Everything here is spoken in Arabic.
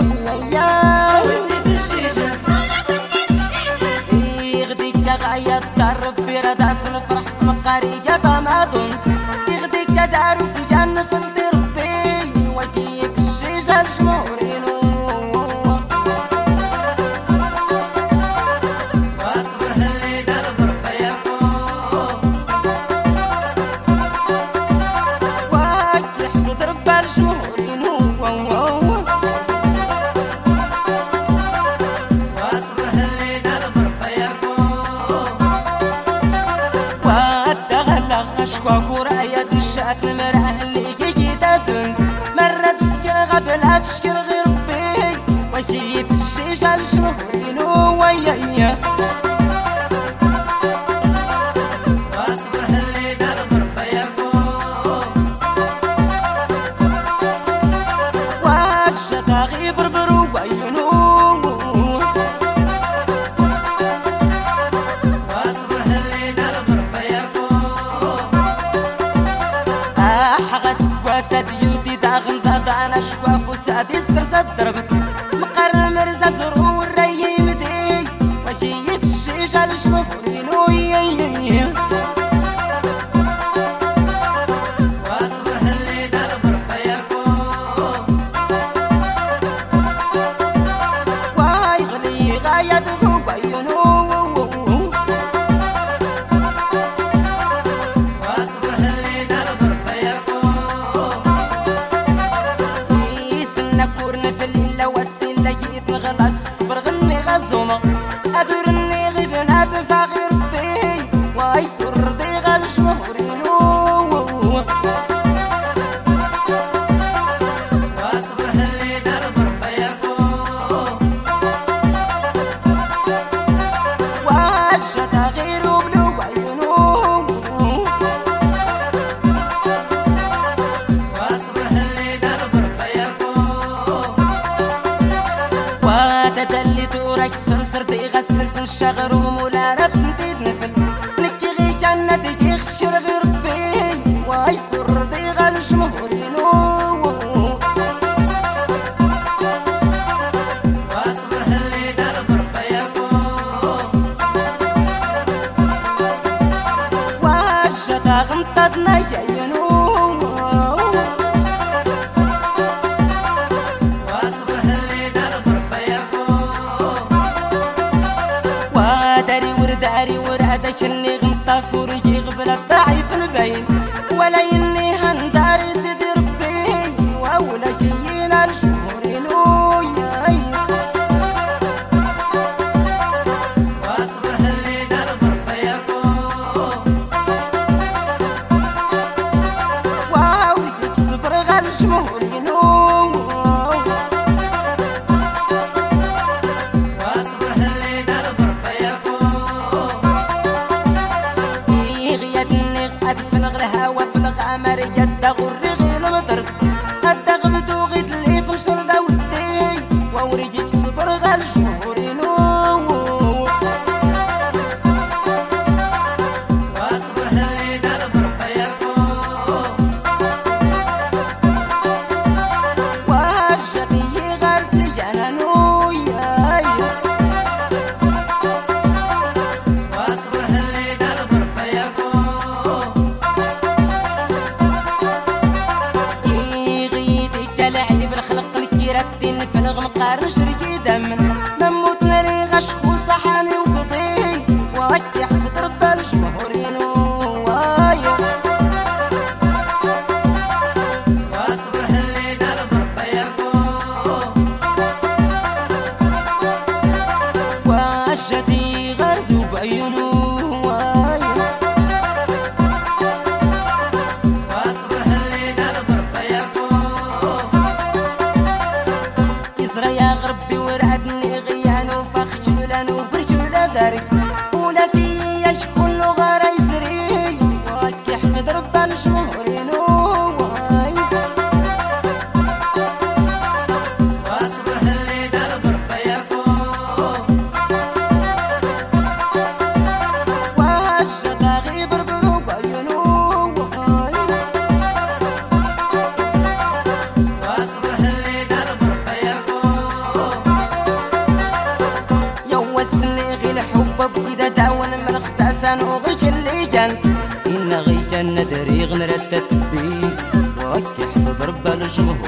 ودي في الشيشة يغديك غاية الدرب في رداس الفرح مقارية طماطم يغديك دارو في جنة ربي وكيف الشيشة الجمهورين واصبر اللي درب ربي يعفو ويحفظ رب الجمهورين واصبر اللي درب ربي يعفو واتغلق اشكوك وراية الشاك المراه اللي جيتاتن مرة تسكر غبلها تشكر غير ربي وكيف الشيشة الجمهورين ويايا واصبر اللي درب ربي يعفو والشتا غيب بربرو وينو واصبر اللي درب ربي يعفو حغس وساد يودي داغن دانا شكواف وسادي السرسة دربك مقر مرزا زرو الري مدي وكيف الشيشة الجمهورين ويايا واصبر اللي درب ربي يعفو ويغلي غاية وينو واصبر اللي درب ربي يعفو يسنا كورن في الليلة والسلة جيت نغلى الصبر غني غزومة أدورني غيبنا تنفع غير ربي ويسر ضيغ الجمهورين واصبر اللي درب ربي يعفو والشتا غير بلو عيونو واصبر اللي درب ربي يعفو وتدلي دورك سرسرتي غسس الشغر ومولارة تنتيد نفل لكي غي جنة تجي خشكر غير ربي ويسر ضيغ الجمهورين واصبر اللي درب ربي يعفو والشتا غمطتنا جاينو واصبر اللي درب ربي يعفو وداري ورداري ورادك اني غمطاف ورجي غبل الضعيف نبين ولا يني هنداري سيدي ربي واولا جينا الجمهورين واصبر اللي درب ربي يعفو واو يجيب صبر غال الجمهورين واصبر اللي درب ربي يعفو يغيدني غاد في الهوا في الغامر جد غري غير المدرس قد غبتو غيد اللي قشر داودي ووريجي بصبر غال الجمهورين واصبر اللي درب ربي يعفو والشقي غارت لجنانو واصبر اللي درب ربي يعفو يغيدي كلاعب الخلق الكيرتين في الغمقار نشري دم نموت ناري غشخ وصحاني وقضي وكي حفظ رب الجمهورين واصبر اللي درب ربي يعفو والشتي غرد بعيونو واصبر اللي درب ربي يعفو يزرع حسن وغيك اللي جن إن غيك الندريغ نرتت بيه وكح تضرب الجمهور